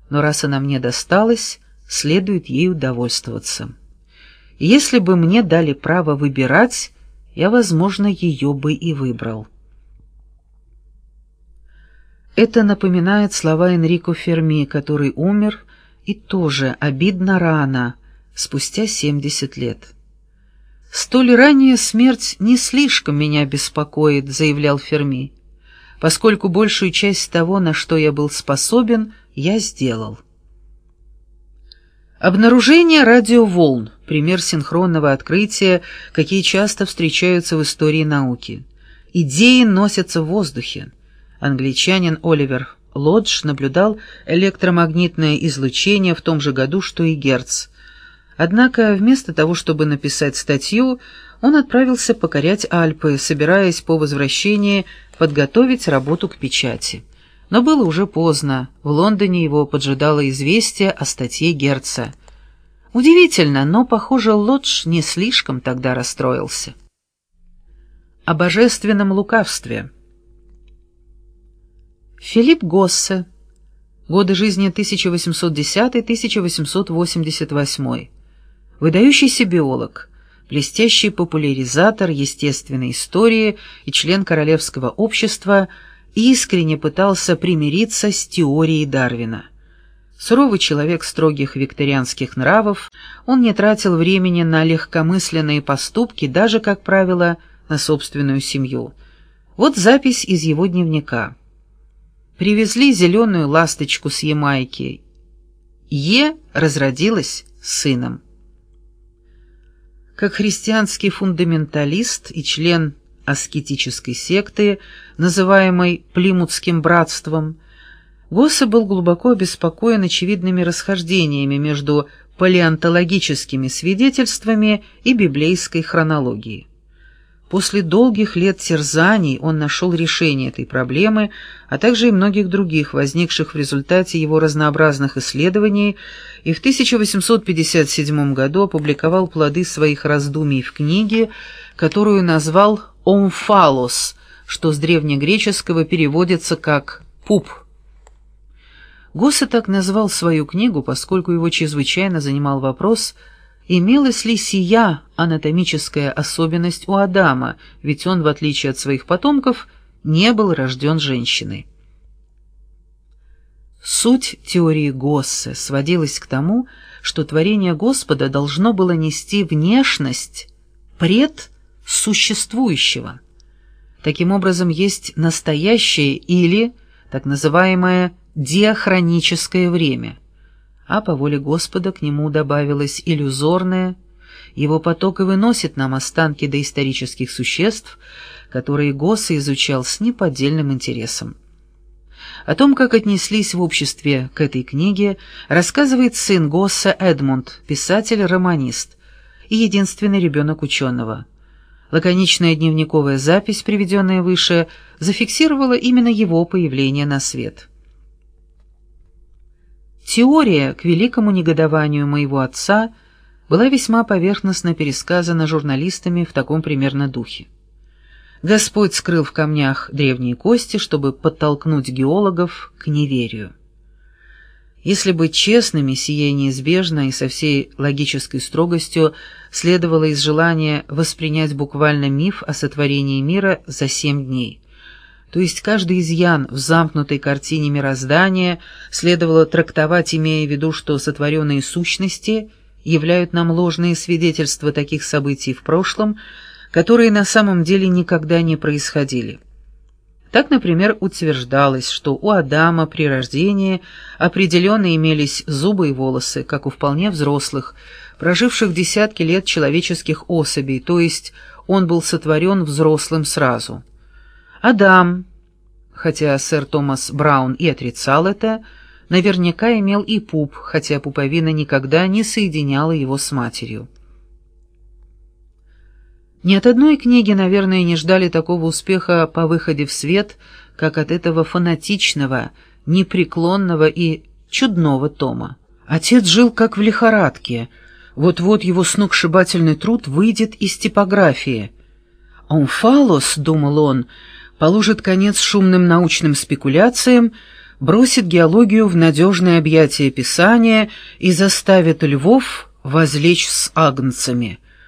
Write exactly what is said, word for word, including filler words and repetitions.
но раз она мне досталась, следует ей удовольствоваться. Если бы мне дали право выбирать, я, возможно, ее бы и выбрал. Это напоминает слова Энрико Ферми, который умер, и тоже обидно рано, спустя семьдесят лет. «Столь ранняя смерть не слишком меня беспокоит», — заявлял Ферми, «поскольку большую часть того, на что я был способен, я сделал». Обнаружение радиоволн — пример синхронного открытия, какие часто встречаются в истории науки. Идеи носятся в воздухе. Англичанин Оливер Лодж наблюдал электромагнитное излучение в том же году, что и Герц. Однако вместо того, чтобы написать статью, он отправился покорять Альпы, собираясь по возвращении подготовить работу к печати. Но было уже поздно, в Лондоне его поджидало известие о статье Герца. Удивительно, но, похоже, Лодж не слишком тогда расстроился. О божественном лукавстве. Филипп Госсе. Годы жизни тысяча восемьсот десятый — тысяча восемьсот восемьдесят восьмой. Выдающийся биолог, блестящий популяризатор естественной истории и член Королевского общества, искренне пытался примириться с теорией Дарвина. Суровый человек строгих викторианских нравов, он не тратил времени на легкомысленные поступки, даже, как правило, на собственную семью. Вот запись из его дневника. Привезли зеленую ласточку с Ямайки. Е разродилась сыном. Как христианский фундаменталист и член аскетической секты, называемой Плимутским братством, Госсе был глубоко обеспокоен очевидными расхождениями между палеонтологическими свидетельствами и библейской хронологией. После долгих лет терзаний он нашел решение этой проблемы, а также и многих других, возникших в результате его разнообразных исследований, и в тысяча восемьсот пятьдесят седьмом году опубликовал плоды своих раздумий в книге, которую назвал «Омфалос», что с древнегреческого переводится как «пуп». Госсе так назвал свою книгу, поскольку его чрезвычайно занимал вопрос, имелась ли сия анатомическая особенность у Адама, ведь он, в отличие от своих потомков, не был рожден женщиной. Суть теории Госсе сводилась к тому, что творение Господа должно было нести внешность предсуществующего. Таким образом, есть настоящее или так называемое диахроническое время, а по воле Господа к нему добавилось иллюзорное, его поток и выносит нам останки доисторических существ, которые Госсе изучал с неподдельным интересом. О том, как отнеслись в обществе к этой книге, рассказывает сын Госсе Эдмунд, писатель-романист и единственный ребенок ученого. Лаконичная дневниковая запись, приведенная выше, зафиксировала именно его появление на свет. Теория, к великому негодованию моего отца, была весьма поверхностно пересказана журналистами в таком примерно духе. Господь скрыл в камнях древние кости, чтобы подтолкнуть геологов к неверию. Если быть честными, сие неизбежно и со всей логической строгостью следовало из желания воспринять буквально миф о сотворении мира за семь дней. То есть каждый изъян в замкнутой картине мироздания следовало трактовать, имея в виду, что сотворенные сущности являют нам ложные свидетельства таких событий в прошлом, которые на самом деле никогда не происходили. Так, например, утверждалось, что у Адама при рождении определенно имелись зубы и волосы, как у вполне взрослых, проживших десятки лет человеческих особей, то есть он был сотворен взрослым сразу. Адам, хотя сэр Томас Браун и отрицал это, наверняка имел и пуп, хотя пуповина никогда не соединяла его с матерью. Ни от одной книги, наверное, не ждали такого успеха по выходе в свет, как от этого фанатичного, непреклонного и чудного тома. Отец жил как в лихорадке. Вот-вот его сногсшибательный труд выйдет из типографии. «Омфалос», — думал он, — положит конец шумным научным спекуляциям, бросит геологию в надежное объятие Писания и заставит львов возлечь с агнцами.